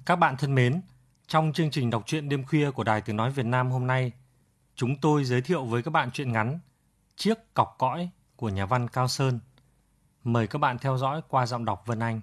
Các bạn thân mến, trong chương trình đọc truyện đêm khuya của Đài Tiếng Nói Việt Nam hôm nay, chúng tôi giới thiệu với các bạn truyện ngắn Chiếc cọc cõi của nhà văn Cao Sơn. Mời các bạn theo dõi qua giọng đọc Vân Anh.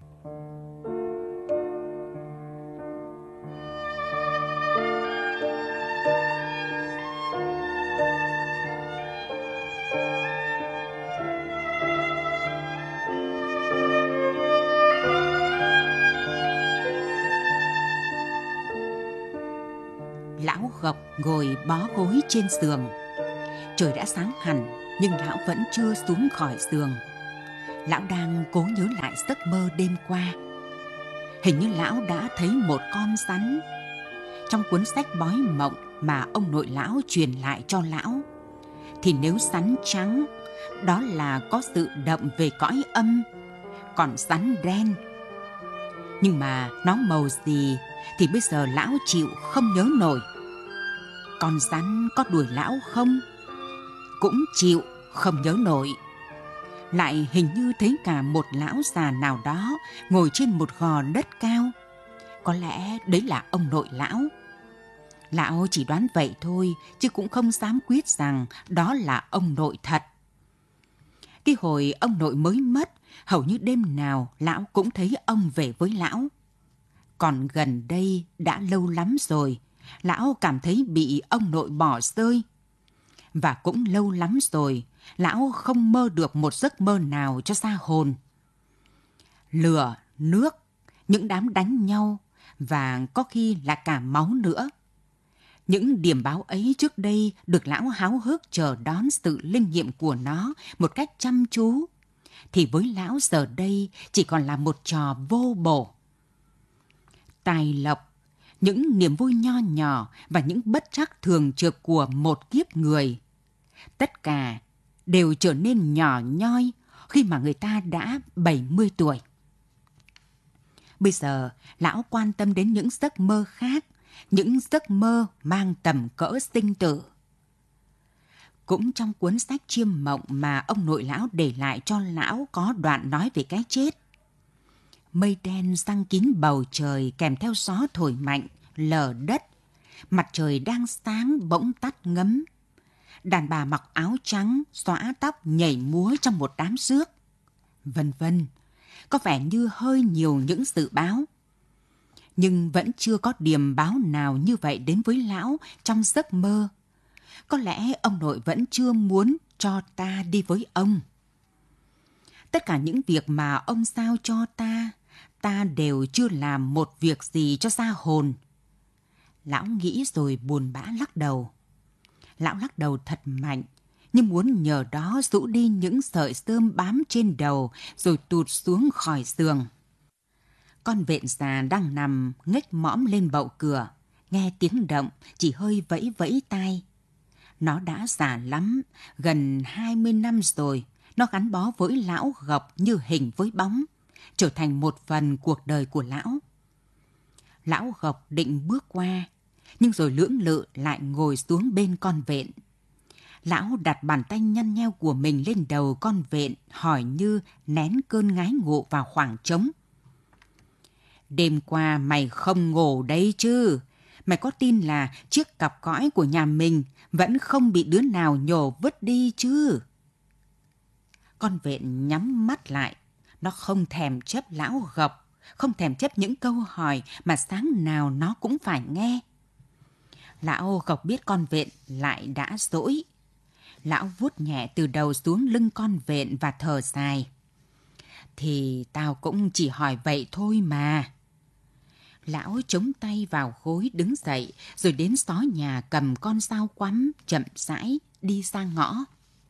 Lão Gộc ngồi bó gối trên giường. Trời đã sáng hẳn nhưng lão vẫn chưa xuống khỏi giường. Lão đang cố nhớ lại giấc mơ đêm qua. Hình như lão đã thấy một con rắn. Trong cuốn sách bói mộng mà ông nội lão truyền lại cho lão, thì nếu rắn trắng, đó là có sự đậm về cõi âm, còn rắn đen, nhưng mà nó màu gì thì bây giờ lão chịu không nhớ nổi. Con rắn có đuổi lão không? Cũng chịu không nhớ nổi. Lại hình như thấy cả một lão già nào đó ngồi trên một gò đất cao. Có lẽ đấy là ông nội lão. Lão chỉ đoán vậy thôi, chứ cũng không dám quyết rằng đó là ông nội thật. Cái hồi ông nội mới mất, hầu như đêm nào lão cũng thấy ông về với lão. Còn gần đây đã lâu lắm rồi, lão cảm thấy bị ông nội bỏ rơi. Và cũng lâu lắm rồi, lão không mơ được một giấc mơ nào cho ra hồn. Lửa, nước, những đám đánh nhau, và có khi là cả máu nữa. Những điểm báo ấy trước đây được lão háo hức chờ đón sự linh nghiệm của nó một cách chăm chú, thì với lão giờ đây chỉ còn là một trò vô bổ. Tài lộc, những niềm vui nho nhỏ và những bất trắc thường trực của một kiếp người, tất cả đều trở nên nhỏ nhoi khi mà người ta đã 70 tuổi. Bây giờ, lão quan tâm đến những giấc mơ khác, những giấc mơ mang tầm cỡ sinh tử. Cũng trong cuốn sách chiêm mộng mà ông nội lão để lại cho lão có đoạn nói về cái chết. Mây đen giăng kín bầu trời kèm theo gió thổi mạnh, lở đất. Mặt trời đang sáng bỗng tắt ngấm. Đàn bà mặc áo trắng, xõa tóc nhảy múa trong một đám rước. Vân vân, có vẻ như hơi nhiều những dự báo. Nhưng vẫn chưa có điềm báo nào như vậy đến với lão trong giấc mơ. Có lẽ ông nội vẫn chưa muốn cho ta đi với ông. Tất cả những việc mà ông giao cho ta, ta đều chưa làm một việc gì cho ra hồn. Lão nghĩ rồi buồn bã lắc đầu. Lão lắc đầu thật mạnh, như muốn nhờ đó rũ đi những sợi rơm bám trên đầu rồi tụt xuống khỏi giường. Con vện già đang nằm nghếch mõm lên bậu cửa, nghe tiếng động chỉ hơi vẫy vẫy tai. Nó đã già lắm, gần 20 năm rồi, nó gắn bó với lão Gộc như hình với bóng, trở thành một phần cuộc đời của lão. Lão Gộc định bước qua, nhưng rồi lưỡng lự lại ngồi xuống bên con vện. Lão đặt bàn tay nhăn nheo của mình lên đầu con vện, hỏi như nén cơn ngái ngộ vào khoảng trống. Đêm qua mày không ngủ đấy chứ? Mày có tin là chiếc cọc cõi của nhà mình vẫn không bị đứa nào nhổ vứt đi chứ? Con vện nhắm mắt lại. Nó không thèm chấp lão Gộc, không thèm chấp những câu hỏi mà sáng nào nó cũng phải nghe. Lão Gộc biết con vện lại đã dỗi. Lão vuốt nhẹ từ đầu xuống lưng con vện và thở dài. Thì tao cũng chỉ hỏi vậy thôi mà. Lão chống tay vào gối đứng dậy, rồi đến xó nhà cầm con dao quắm, chậm rãi đi ra ngõ.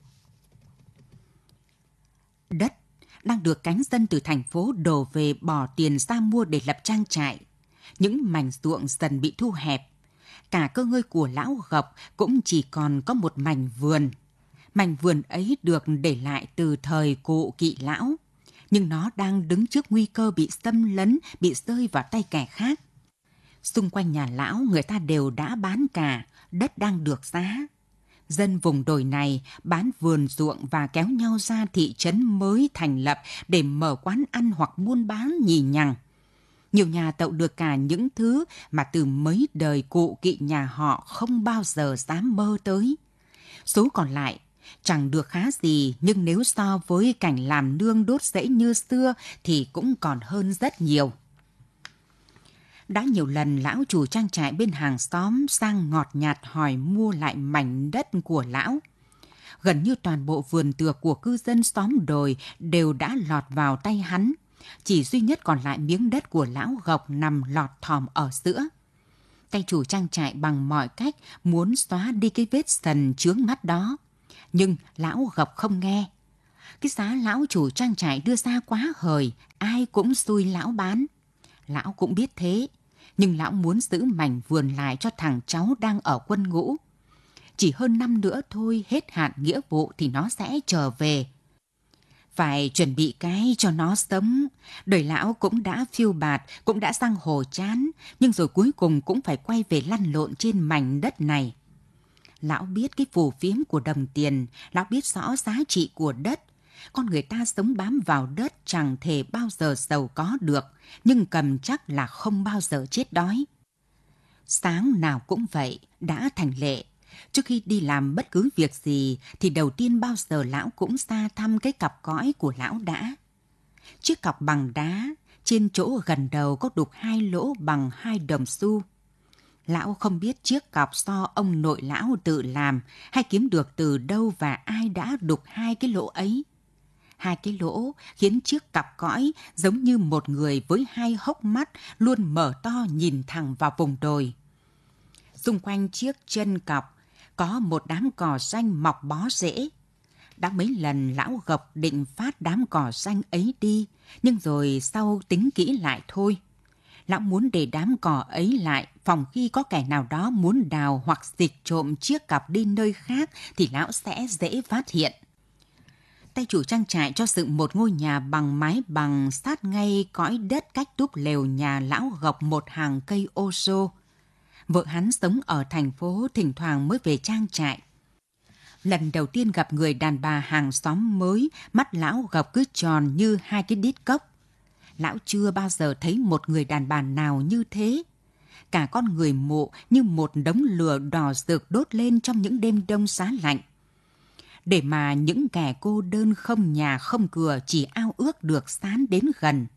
Đất đang được cánh dân từ thành phố đổ về bỏ tiền ra mua để lập trang trại. Những mảnh ruộng dần bị thu hẹp. Cả cơ ngơi của lão Gộc cũng chỉ còn có một mảnh vườn. Mảnh vườn ấy được để lại từ thời cụ Kỵ lão, nhưng nó đang đứng trước nguy cơ bị xâm lấn, bị rơi vào tay kẻ khác. Xung quanh nhà lão người ta đều đã bán cả, đất đang được giá. Dân vùng đồi này bán vườn ruộng và kéo nhau ra thị trấn mới thành lập để mở quán ăn hoặc buôn bán nhì nhằng. Nhiều nhà tậu được cả những thứ mà từ mấy đời cụ kỵ nhà họ không bao giờ dám mơ tới. Số còn lại chẳng được khá gì, nhưng nếu so với cảnh làm nương đốt rẫy như xưa thì cũng còn hơn rất nhiều. Đã nhiều lần lão chủ trang trại bên hàng xóm sang ngọt nhạt hỏi mua lại mảnh đất của lão. Gần như toàn bộ vườn tược của cư dân xóm đồi đều đã lọt vào tay hắn. Chỉ duy nhất còn lại miếng đất của lão Gộc nằm lọt thỏm ở giữa. Tay chủ trang trại bằng mọi cách muốn xóa đi cái vết sần chướng mắt đó. Nhưng lão Gộc không nghe. Cái giá lão chủ trang trại đưa ra quá hời, ai cũng xui lão bán. Lão cũng biết thế, nhưng lão muốn giữ mảnh vườn lại cho thằng cháu đang ở quân ngũ. Chỉ hơn năm nữa thôi, hết hạn nghĩa vụ thì nó sẽ trở về. Phải chuẩn bị cái cho nó sống. Đời lão cũng đã phiêu bạt, cũng đã sang hồ chán, nhưng rồi cuối cùng cũng phải quay về lăn lộn trên mảnh đất này. Lão biết cái phù phiếm của đồng tiền, lão biết rõ giá trị của đất. Con người ta sống bám vào đất chẳng thể bao giờ giàu có được, nhưng cầm chắc là không bao giờ chết đói. Sáng nào cũng vậy, đã thành lệ. Trước khi đi làm bất cứ việc gì thì đầu tiên bao giờ lão cũng ra thăm cái cặp cõi của lão đã. Chiếc cọc bằng đá, trên chỗ gần đầu có đục 2 lỗ bằng 2 đồng xu. Lão không biết chiếc cọc do ông nội lão tự làm hay kiếm được từ đâu và ai đã đục 2 cái lỗ ấy. 2 cái lỗ khiến chiếc cặp cõi giống như một người với 2 hốc mắt luôn mở to nhìn thẳng vào vùng đồi. Xung quanh chiếc chân cọc có một đám cỏ xanh mọc bó rễ. Đã mấy lần lão Gộc định phát đám cỏ xanh ấy đi, nhưng rồi sau tính kỹ lại thôi. Lão muốn để đám cỏ ấy lại, phòng khi có kẻ nào đó muốn đào hoặc dịch trộm chiếc cặp đi nơi khác thì lão sẽ dễ phát hiện. Tay chủ trang trại cho dựng một ngôi nhà bằng mái bằng sát ngay cõi đất cách túp lều nhà lão Gộc một hàng cây ô sô. Vợ hắn sống ở thành phố, thỉnh thoảng mới về trang trại. Lần đầu tiên gặp người đàn bà hàng xóm mới, mắt lão Gộc cứ tròn như 2 cái đít cốc. Lão chưa bao giờ thấy một người đàn bà nào như thế. Cả con người mụ như một đống lửa đỏ rực đốt lên trong những đêm đông giá lạnh. Để mà những kẻ cô đơn không nhà không cửa chỉ ao ước được sán đến gần.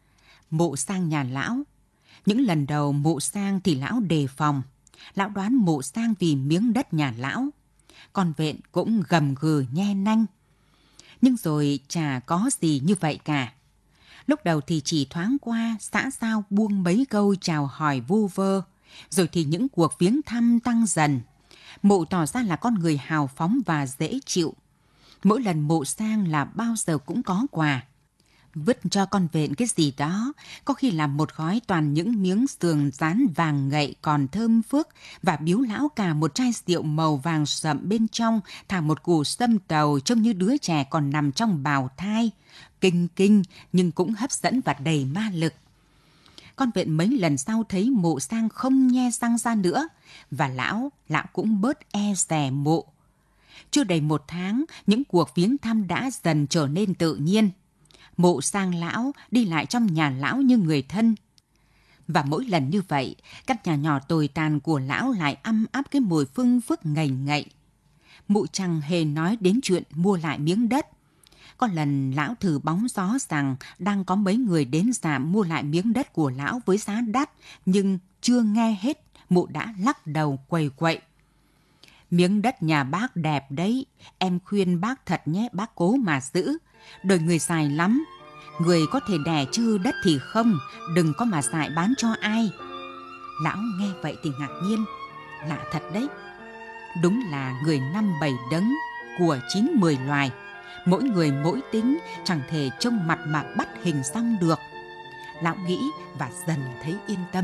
Mụ sang nhà lão. Những lần đầu mụ sang thì lão đề phòng. Lão đoán mụ sang vì miếng đất nhà lão. Con vện cũng gầm gừ nhe nanh. Nhưng rồi chả có gì như vậy cả. Lúc đầu thì chỉ thoáng qua, xã giao buông mấy câu chào hỏi vu vơ. Rồi thì những cuộc viếng thăm tăng dần. Mụ tỏ ra là con người hào phóng và dễ chịu. Mỗi lần mụ sang là bao giờ cũng có quà. Vứt cho con vện cái gì đó, có khi là một gói toàn những miếng sườn rán vàng ngậy còn thơm phức và biếu lão cả một chai rượu màu vàng sậm bên trong thả một củ sâm tàu trông như đứa trẻ còn nằm trong bào thai. Kinh kinh nhưng cũng hấp dẫn và đầy ma lực. Con vện mấy lần sau thấy mụ sang không nhe răng ra nữa và lão cũng bớt e dè mụ. Chưa đầy 1 tháng, những cuộc viếng thăm đã dần trở nên tự nhiên. Mụ sang lão đi lại trong nhà lão như người thân. Và mỗi lần như vậy, căn nhà nhỏ tồi tàn của lão lại âm áp cái mùi phưng phức ngậy ngậy. Mụ chẳng hề nói đến chuyện mua lại miếng đất. Có lần lão thử bóng gió rằng đang có mấy người đến giảm mua lại miếng đất của lão với giá đắt, nhưng chưa nghe hết, mụ đã lắc đầu quầy quậy. Miếng đất nhà bác đẹp đấy, em khuyên bác thật nhé, bác cố mà giữ. Đời người dài lắm, người có thể đẻ chứ đất thì không, đừng có mà dại bán cho ai. Lão nghe vậy thì ngạc nhiên, lạ thật đấy. Đúng là người 5-7 đấng, của 9-10 loài. Mỗi người mỗi tính, chẳng thể trông mặt mà bắt hình xong được. Lão nghĩ và dần thấy yên tâm.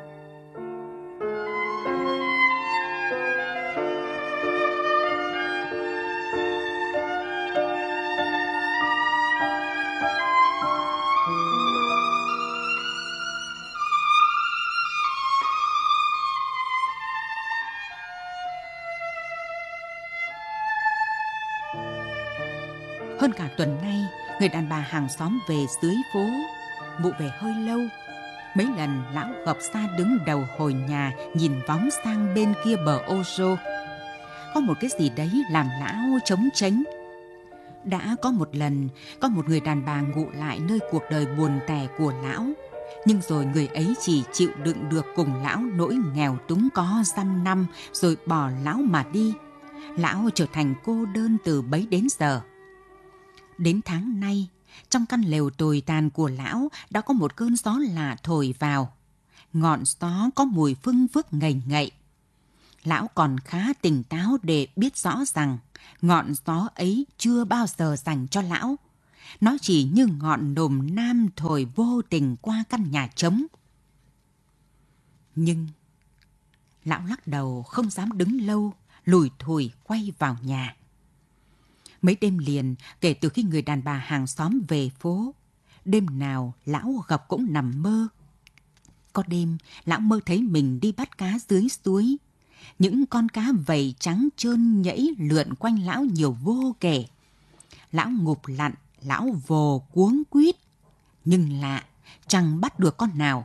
Hơn cả tuần nay, người đàn bà hàng xóm về dưới phố. Mụ về hơi lâu, Mấy lần lão Gộc xa đứng đầu hồi nhà, nhìn vóng sang bên kia bờ ô rô. Có một cái gì đấy làm lão trống tránh. Đã có một lần, có một người đàn bà ngụ lại nơi cuộc đời buồn tẻ của lão. Nhưng rồi người ấy chỉ chịu đựng được cùng lão nỗi nghèo túng có dăm năm, rồi bỏ lão mà đi. Lão trở thành cô đơn từ bấy đến giờ. Đến tháng nay, trong căn lều tồi tàn của lão đã có một cơn gió lạ thổi vào. Ngọn gió có mùi phưng phức ngậy ngậy. Lão còn khá tỉnh táo để biết rõ rằng ngọn gió ấy chưa bao giờ dành cho lão. Nó chỉ như ngọn nồm nam thổi vô tình qua căn nhà trống. Nhưng lão lắc đầu không dám đứng lâu, lủi thủi quay vào nhà. Mấy đêm liền, kể từ khi người đàn bà hàng xóm về phố, đêm nào lão Gộc cũng nằm mơ. Có đêm, lão mơ thấy mình đi bắt cá dưới suối. Những con cá vầy trắng trơn nhẫy lượn quanh lão nhiều vô kể. Lão ngụp lặn, lão vồ cuống quýt. Nhưng lạ, chẳng bắt được con nào.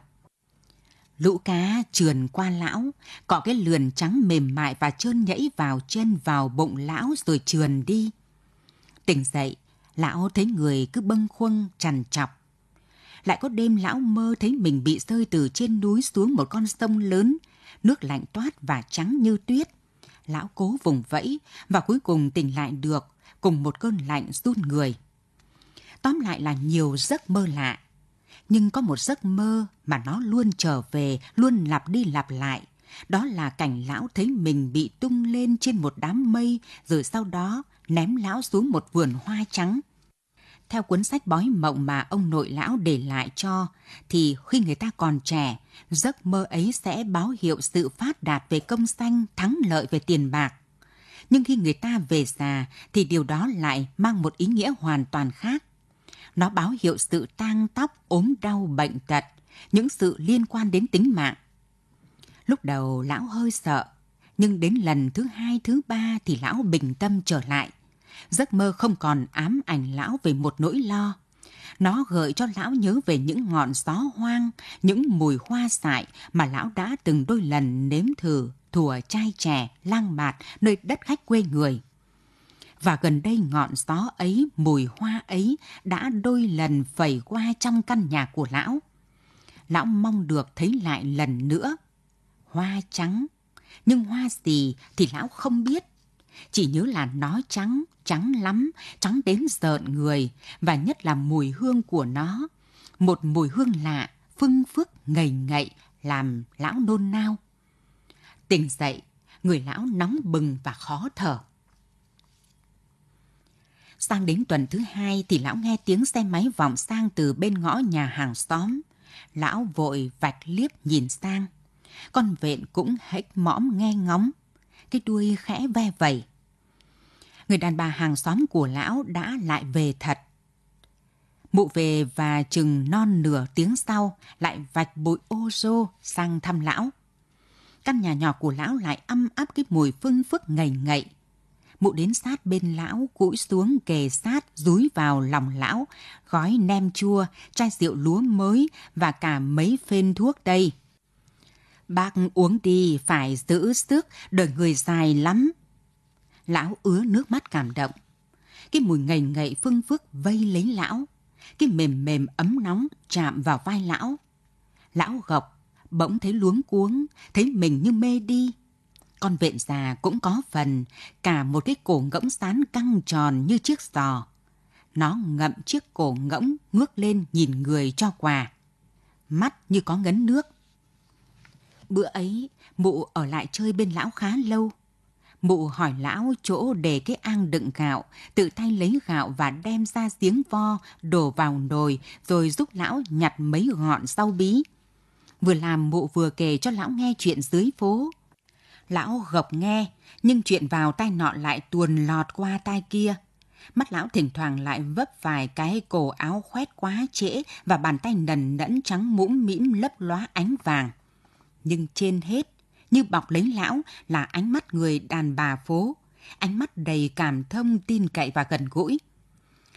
Lũ cá trườn qua lão, cọ cái lườn trắng mềm mại và trơn nhẫy vào chân vào bụng lão rồi trườn đi. Tỉnh dậy, lão thấy người cứ bâng khuâng trằn trọc. Lại có đêm lão mơ thấy mình bị rơi từ trên núi xuống một con sông lớn, nước lạnh toát và trắng như tuyết. Lão cố vùng vẫy và cuối cùng tỉnh lại được cùng một cơn lạnh run người. Tóm lại là nhiều giấc mơ lạ. Nhưng có một giấc mơ mà nó luôn trở về, luôn lặp đi lặp lại. Đó là cảnh lão thấy mình bị tung lên trên một đám mây, rồi sau đó ném lão xuống một vườn hoa trắng. Theo cuốn sách Bói Mộng mà ông nội lão để lại cho, thì khi người ta còn trẻ, giấc mơ ấy sẽ báo hiệu sự phát đạt về công danh, thắng lợi về tiền bạc. Nhưng khi người ta về già, thì điều đó lại mang một ý nghĩa hoàn toàn khác. Nó báo hiệu sự tang tóc, ốm đau, bệnh tật, những sự liên quan đến tính mạng. Lúc đầu lão hơi sợ, nhưng đến lần thứ hai, thứ ba thì lão bình tâm trở lại. Giấc mơ không còn ám ảnh lão về một nỗi lo. Nó gợi cho lão nhớ về những ngọn gió hoang, những mùi hoa dại mà lão đã từng đôi lần nếm thử thuở trai trẻ, lang bạt nơi đất khách quê người. Và gần đây ngọn gió ấy, mùi hoa ấy đã đôi lần phẩy qua trong căn nhà của lão. Lão mong được thấy lại lần nữa. Hoa trắng, nhưng hoa gì thì lão không biết. Chỉ nhớ là nó trắng, trắng lắm, trắng đến rợn người, và nhất là mùi hương của nó. Một mùi hương lạ, phưng phức, ngậy ngậy, làm lão nôn nao. Tỉnh dậy, người lão nóng bừng và khó thở. Sang đến tuần thứ hai thì lão nghe tiếng xe máy vọng sang từ bên ngõ nhà hàng xóm. Lão vội vạch liếc nhìn sang. Con vện cũng hếch mõm nghe ngóng, cái đuôi khẽ ve vẩy. Người đàn bà hàng xóm của lão đã lại về thật. Mụ về và chừng non nửa tiếng sau lại vạch bụi ô rô sang thăm lão. Căn nhà nhỏ của lão lại âm áp cái mùi phưng phức ngậy ngậy. Mụ đến sát bên lão, cúi xuống kề sát, dúi vào lòng lão, gói nem chua, chai rượu lúa mới và cả mấy phên thuốc đây. Bác uống đi, phải giữ sức, đời người dài lắm. Lão ứa nước mắt cảm động. Cái mùi ngậy ngậy phưng phức vây lấy lão. Cái mềm mềm ấm nóng chạm vào vai lão. Lão Gộc bỗng thấy luống cuống, thấy mình như mê đi. Con vện già cũng có phần, cả một cái cổ ngỗng sán căng tròn như chiếc giò. Nó ngậm chiếc cổ ngỗng ngước lên nhìn người cho quà. Mắt như có ngấn nước. Bữa ấy, mụ ở lại chơi bên lão khá lâu. Mụ hỏi lão chỗ để cái ang đựng gạo, tự tay lấy gạo và đem ra giếng vo, đổ vào nồi, rồi giúp lão nhặt mấy gọn rau bí. Vừa làm mụ vừa kể cho lão nghe chuyện dưới phố. Lão Gộc nghe, nhưng chuyện vào tai nọ lại tuồn lọt qua tai kia. Mắt lão thỉnh thoảng lại vấp vài cái cổ áo khoét quá trễ và bàn tay nần nẫn trắng mũm mĩm lấp lóa ánh vàng. Nhưng trên hết, như bọc lấy lão là ánh mắt người đàn bà phố, ánh mắt đầy cảm thông, tin cậy và gần gũi.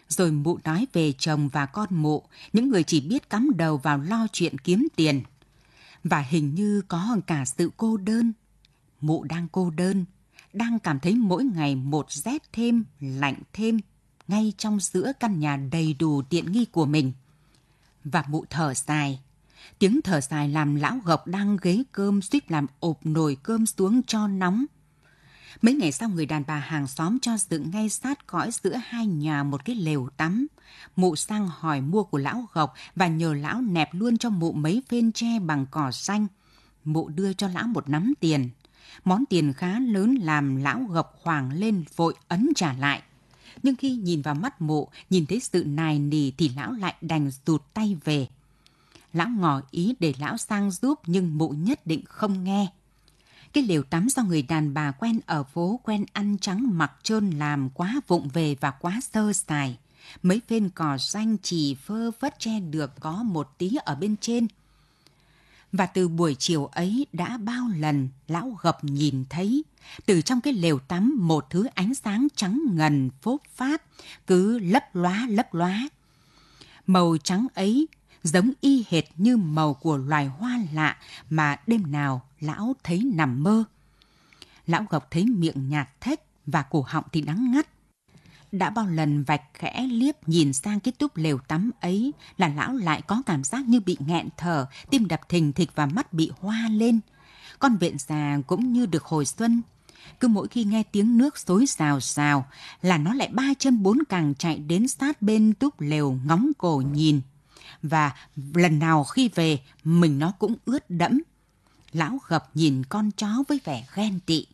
Rồi mụ nói về chồng và con mụ, những người chỉ biết cắm đầu vào lo chuyện kiếm tiền. Và hình như có cả sự cô đơn. Mụ đang cô đơn, đang cảm thấy mỗi ngày một rét thêm, lạnh thêm, ngay trong giữa căn nhà đầy đủ tiện nghi của mình. Và mụ thở dài. Tiếng thở dài làm lão Gộc đang ghế cơm suýt làm ụp nồi cơm xuống cho nóng. Mấy ngày sau, người đàn bà hàng xóm cho dựng ngay sát cõi giữa hai nhà một cái lều tắm. Mụ sang hỏi mua của lão Gộc và nhờ lão nẹp luôn cho mụ mấy phên tre bằng cỏ xanh. Mụ đưa cho lão một nắm tiền. Món tiền khá lớn làm lão Gộc hoảng lên vội ấn trả lại. Nhưng khi nhìn vào mắt mụ, nhìn thấy sự nài nỉ thì lão lại đành rụt tay về. Lão ngỏ ý để lão sang giúp nhưng mụ nhất định không nghe. Cái lều tắm do người đàn bà quen ở phố, quen ăn trắng mặc trơn làm quá vụng về và quá sơ sài. Mấy phên cỏ xanh chỉ phơ phất che được có một tí ở bên trên. Và từ buổi chiều ấy đã bao lần lão Gộc nhìn thấy từ trong cái lều tắm một thứ ánh sáng trắng ngần phốp pháp cứ lấp lóa. Màu trắng ấy giống y hệt như màu của loài hoa lạ mà đêm nào lão thấy nằm mơ. Lão Gộc thấy miệng nhạt thếch và cổ họng thì đắng ngắt. Đã bao lần vạch khẽ liếc nhìn sang cái túp lều tắm ấy là lão lại có cảm giác như bị nghẹn thở, tim đập thình thịch và mắt bị hoa lên. Con vện già cũng như được hồi xuân. Cứ mỗi khi nghe tiếng nước xối xào xào là nó lại ba chân bốn cẳng chạy đến sát bên túp lều ngóng cổ nhìn. Và lần nào khi về, mình nó cũng ướt đẫm. Lão Gộc nhìn con chó với vẻ ghen tị.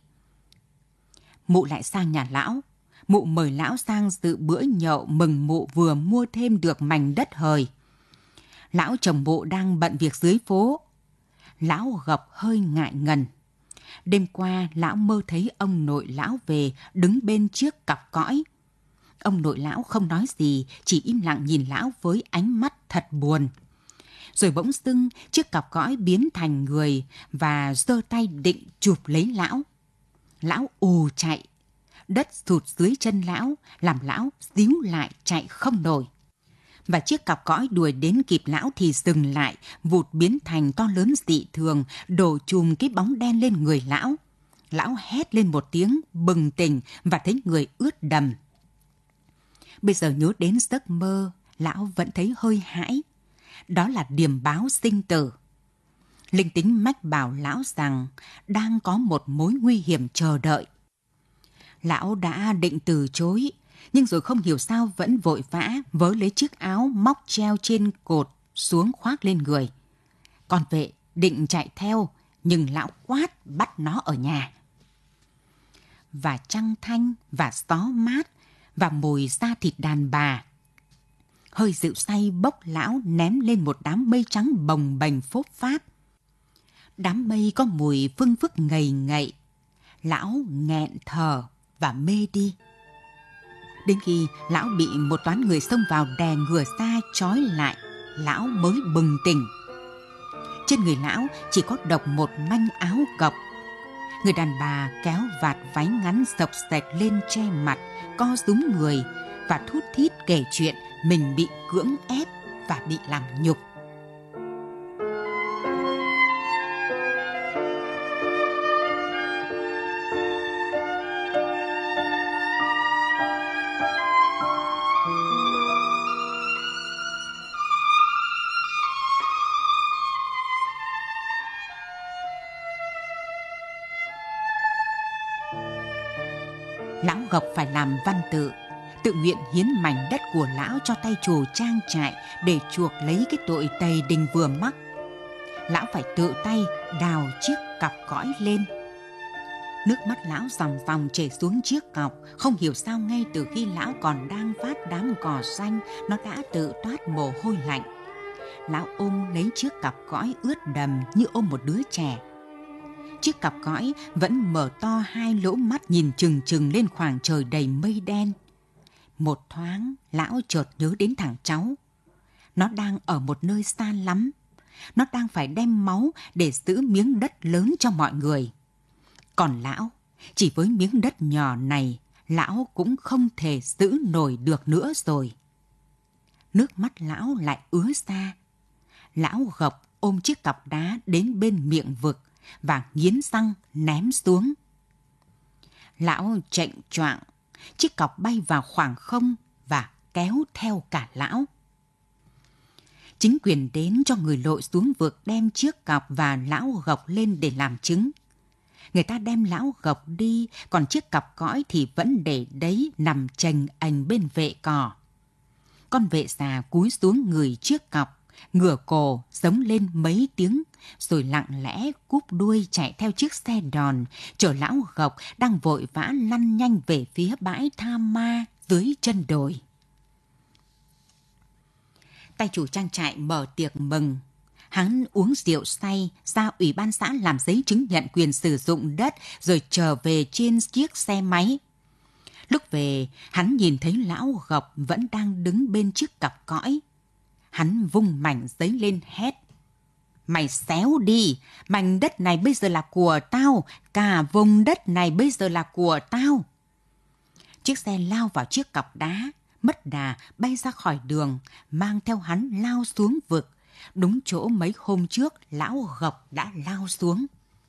Mụ lại sang nhà lão. Mụ mời lão sang dự bữa nhậu mừng mụ vừa mua thêm được mảnh đất hời. Lão chồng mụ đang bận việc dưới phố. Lão Gộc hơi ngại ngần. Đêm qua, lão mơ thấy ông nội lão về đứng bên chiếc cặp cõi. Ông nội lão không nói gì, chỉ im lặng nhìn lão với ánh mắt thật buồn. Rồi bỗng dưng, chiếc cặp cõi biến thành người và giơ tay định chụp lấy lão. Lão ù chạy. Đất sụt dưới chân lão, làm lão díu lại chạy không nổi. Và chiếc cặp cõi đuổi đến kịp lão thì dừng lại, vụt biến thành to lớn dị thường, đổ chùm cái bóng đen lên người lão. Lão hét lên một tiếng, bừng tỉnh và thấy người ướt đầm. Bây giờ nhớ đến giấc mơ, lão vẫn thấy hơi hãi. Đó là điềm báo sinh tử. Linh tính mách bảo lão rằng đang có một mối nguy hiểm chờ đợi. Lão đã định từ chối, nhưng rồi không hiểu sao vẫn vội vã vớ lấy chiếc áo móc treo trên cột xuống khoác lên người. Con vệ định chạy theo, nhưng lão quát bắt nó ở nhà. Và trăng thanh và gió mát và mùi da thịt đàn bà. Hơi rượu say bốc lão ném lên một đám mây trắng bồng bềnh phốp pháp. Đám mây có mùi phưng phức ngầy ngậy. Lão nghẹn thở và mê đi. Đến khi lão bị một toán người xông vào đè ngửa ra trói lại, lão mới bừng tỉnh. Trên người lão chỉ có độc một manh áo cộc. Người đàn bà kéo vạt váy ngắn xộc xệch lên che mặt, co rúm người và thút thít kể chuyện mình bị cưỡng ép và bị làm nhục. Lão Gộc phải làm văn tự nguyện hiến mảnh đất của lão cho tay chủ trang trại để chuộc lấy cái tội tày đình vừa mắc. Lão phải tự tay đào chiếc cọc cõi lên. Nước mắt lão ròng ròng chảy xuống chiếc cọc, không hiểu sao ngay từ khi lão còn đang vát đám cỏ xanh, nó đã tự toát mồ hôi lạnh. Lão ôm lấy chiếc cọc cõi ướt đầm như ôm một đứa trẻ. Chiếc cặp cõi vẫn mở to hai lỗ mắt nhìn chừng chừng lên khoảng trời đầy mây đen. Một thoáng, lão chợt nhớ đến thằng cháu. Nó đang ở một nơi xa lắm. Nó đang phải đem máu để giữ miếng đất lớn cho mọi người. Còn lão, chỉ với miếng đất nhỏ này, lão cũng không thể giữ nổi được nữa rồi. nước mắt lão lại ứa ra. Lão gộc ôm chiếc cọc đá đến bên miệng vực và nghiến răng ném xuống. Lão chệnh choạng, chiếc cọc bay vào khoảng không và kéo theo cả lão. Chính quyền đến cho người lội xuống vực đem chiếc cọc và lão gộc lên để làm chứng. Người ta đem lão gộc đi, còn chiếc cọc cõi thì vẫn để đấy nằm chềnh ềnh bên vệ cỏ. Con vệ già cúi xuống người chiếc cọc, ngửa cổ giống lên mấy tiếng, rồi lặng lẽ cúp đuôi chạy theo chiếc xe đòn, chở lão gộc đang vội vã lăn nhanh về phía bãi tha ma dưới chân đồi. Tay chủ trang trại mở tiệc mừng. Hắn uống rượu say, ra ủy ban xã làm giấy chứng nhận quyền sử dụng đất, rồi trở về trên chiếc xe máy. Lúc về, hắn nhìn thấy lão gộc vẫn đang đứng bên chiếc cọc cõi. Hắn vung mảnh giấy lên hét: "Mày xéo đi, mảnh đất này bây giờ là của tao, cả vùng đất này bây giờ là của tao." Chiếc xe lao vào chiếc cọc đá, mất đà bay ra khỏi đường, mang theo hắn lao xuống vực, đúng chỗ mấy hôm trước lão gộc đã lao xuống.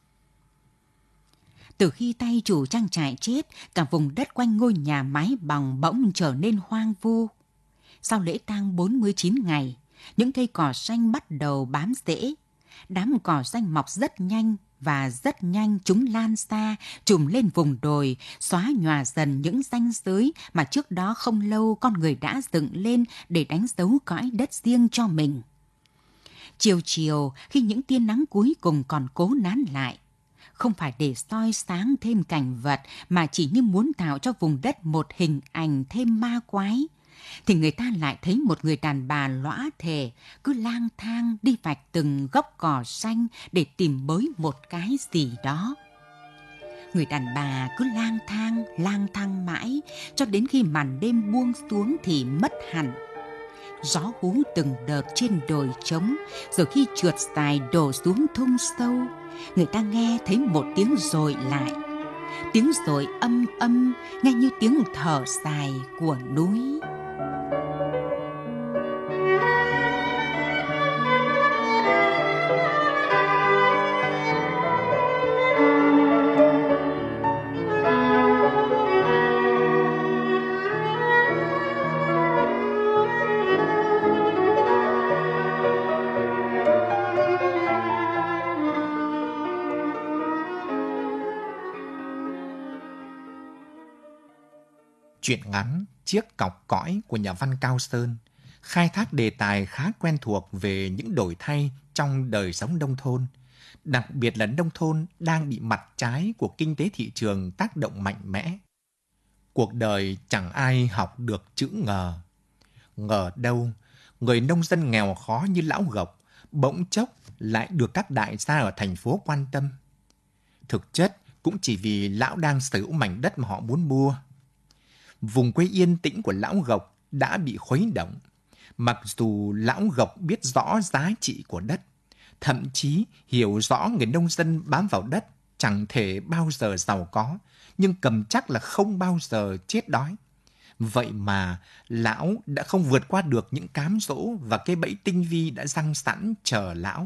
Từ khi tay chủ trang trại chết, cả vùng đất quanh ngôi nhà mái bằng bỗng trở nên hoang vu. Sau lễ tang 49 ngày, những cây cỏ xanh bắt đầu bám rễ. Đám cỏ xanh mọc rất nhanh và rất nhanh chúng lan xa, trùm lên vùng đồi, xóa nhòa dần những ranh giới mà trước đó không lâu con người đã dựng lên để đánh dấu cõi đất riêng cho mình. Chiều chiều, khi những tia nắng cuối cùng còn cố nán lại, không phải để soi sáng thêm cảnh vật mà chỉ như muốn tạo cho vùng đất một hình ảnh thêm ma quái, thì người ta lại thấy một người đàn bà lõa thể cứ lang thang đi vạch từng gốc cỏ xanh để tìm bới một cái gì đó. Người đàn bà cứ lang thang mãi cho đến khi màn đêm buông xuống thì mất hẳn. Gió hú từng đợt trên đồi trống, rồi khi trượt dài đổ xuống thung sâu, người ta nghe thấy một tiếng dội lại. Tiếng dội âm âm, nghe như tiếng thở dài của núi. Truyện ngắn Chiếc cọc cõi của nhà văn Cao Sơn khai thác đề tài khá quen thuộc về những đổi thay trong đời sống nông thôn, đặc biệt là nông thôn đang bị mặt trái của kinh tế thị trường tác động mạnh mẽ. Cuộc đời chẳng ai học được chữ ngờ. Ngờ đâu, người nông dân nghèo khó như lão gộc bỗng chốc lại được các đại gia ở thành phố quan tâm. Thực chất cũng chỉ vì lão đang sở hữu mảnh đất mà họ muốn mua. Vùng quê yên tĩnh của lão gộc đã bị khuấy động. Mặc dù lão gộc biết rõ giá trị của đất, thậm chí hiểu rõ người nông dân bám vào đất chẳng thể bao giờ giàu có, nhưng cầm chắc là không bao giờ chết đói. Vậy mà lão đã không vượt qua được những cám dỗ và cái bẫy tinh vi đã giăng sẵn chờ lão.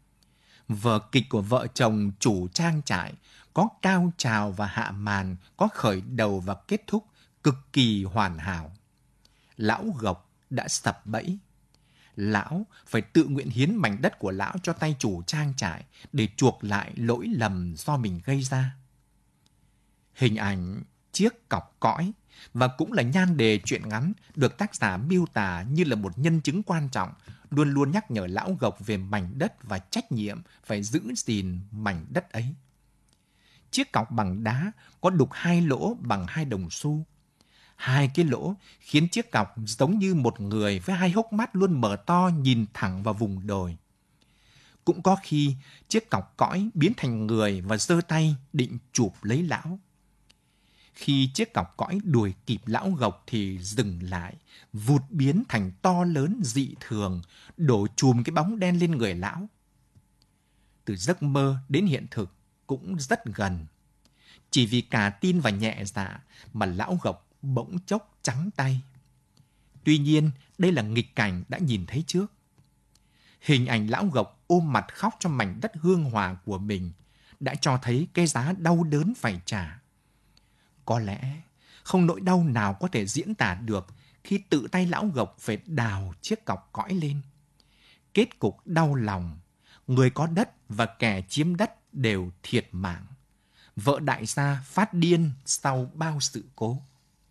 Vở kịch của vợ chồng chủ trang trại có cao trào và hạ màn, có khởi đầu và kết thúc cực kỳ hoàn hảo. Lão gộc đã sập bẫy. Lão phải tự nguyện hiến mảnh đất của lão cho tay chủ trang trại để chuộc lại lỗi lầm do mình gây ra. Hình ảnh chiếc cọc cõi và cũng là nhan đề truyện ngắn được tác giả miêu tả như là một nhân chứng quan trọng, luôn luôn nhắc nhở lão gộc về mảnh đất và trách nhiệm phải giữ gìn mảnh đất ấy. Chiếc cọc bằng đá có đục 2 lỗ bằng 2 đồng xu. 2 cái lỗ khiến chiếc cọc giống như một người với 2 hốc mắt luôn mở to nhìn thẳng vào vùng đồi. Cũng có khi chiếc cọc cõi biến thành người và giơ tay định chụp lấy lão. Khi chiếc cọc cõi đuổi kịp lão gộc thì dừng lại, vụt biến thành to lớn dị thường, đổ chùm cái bóng đen lên người lão. Từ giấc mơ đến hiện thực cũng rất gần. Chỉ vì cả tin và nhẹ dạ mà lão gộc bỗng chốc trắng tay. Tuy nhiên, đây là nghịch cảnh đã nhìn thấy trước. Hình ảnh lão Gộc ôm mặt khóc cho mảnh đất hương hòa của mình đã cho thấy cái giá đau đớn phải trả. Có lẽ không nỗi đau nào có thể diễn tả được khi tự tay lão Gộc phải đào chiếc cọc cõi lên. Kết cục đau lòng, người có đất và kẻ chiếm đất đều thiệt mạng. Vợ đại gia phát điên sau bao sự cố.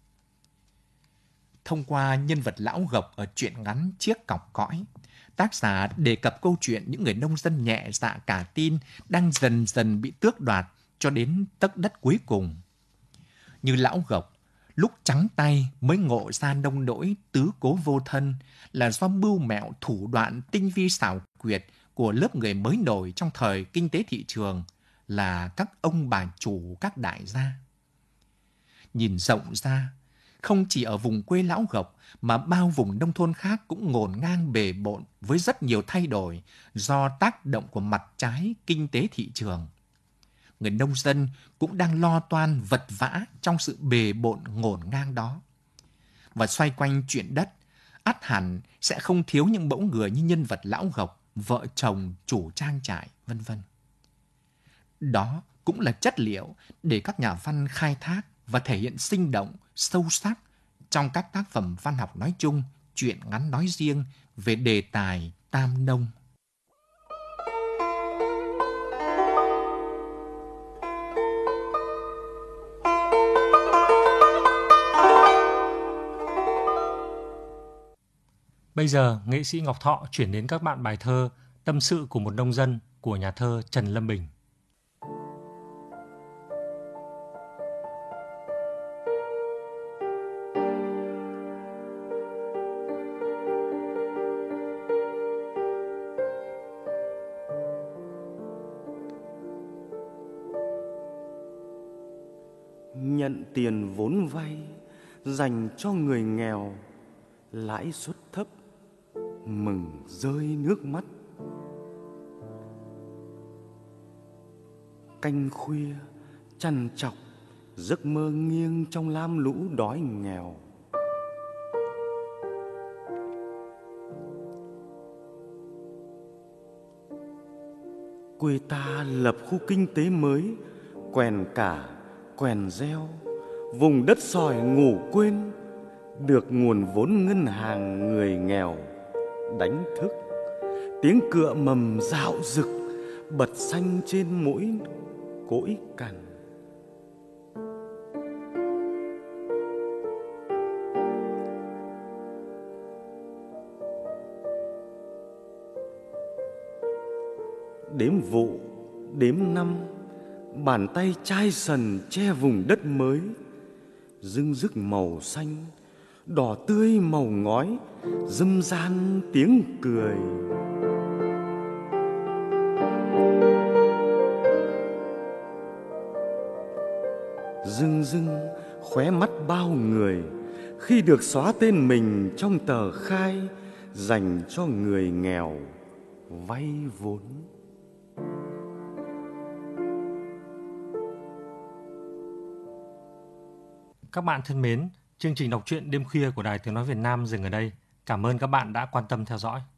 Thông qua nhân vật lão Gộc ở truyện ngắn Chiếc Cọc Cõi, tác giả đề cập câu chuyện những người nông dân nhẹ dạ cả tin đang dần dần bị tước đoạt cho đến tấc đất cuối cùng. Như lão Gộc, lúc trắng tay mới ngộ ra nông nỗi tứ cố vô thân là do mưu mẹo thủ đoạn tinh vi xảo quyệt của lớp người mới nổi trong thời kinh tế thị trường là các ông bà chủ các đại gia. Nhìn rộng ra, không chỉ ở vùng quê lão Gộc mà bao vùng nông thôn khác cũng ngổn ngang bề bộn với rất nhiều thay đổi do tác động của mặt trái kinh tế thị trường. Người nông dân cũng đang lo toan vật vã trong sự bề bộn ngổn ngang đó. Và xoay quanh chuyện đất, ắt hẳn sẽ không thiếu những mẫu người như nhân vật lão Gộc, vợ chồng chủ trang trại, vân vân. Đó cũng là chất liệu để các nhà văn khai thác và thể hiện sinh động, sâu sắc trong các tác phẩm văn học nói chung, truyện ngắn nói riêng về đề tài tam nông. Bây giờ, nghệ sĩ Ngọc Thọ chuyển đến các bạn bài thơ Tâm sự của một nông dân của nhà thơ Trần Lâm Bình. Nhận tiền vốn vay dành cho người nghèo, lãi suất thấp, mừng rơi nước mắt. Canh khuya trằn trọc, giấc mơ nghiêng trong lam lũ đói nghèo. Quê ta lập khu kinh tế mới, quèn cả, quèn gieo, vùng đất sỏi ngủ quên, được nguồn vốn ngân hàng người nghèo đánh thức. Tiếng cựa mầm dạo rực bật xanh trên mỗi cỗi cằn. Đếm vụ, đếm năm, bàn tay chai sần che vùng đất mới, rưng rức màu xanh, đỏ tươi màu ngói, râm ran tiếng cười. Rưng rưng khóe mắt bao người khi được xóa tên mình trong tờ khai dành cho người nghèo vay vốn. Các bạn thân mến, chương trình đọc truyện đêm khuya của Đài Tiếng Nói Việt Nam dừng ở đây. Cảm ơn các bạn đã quan tâm theo dõi.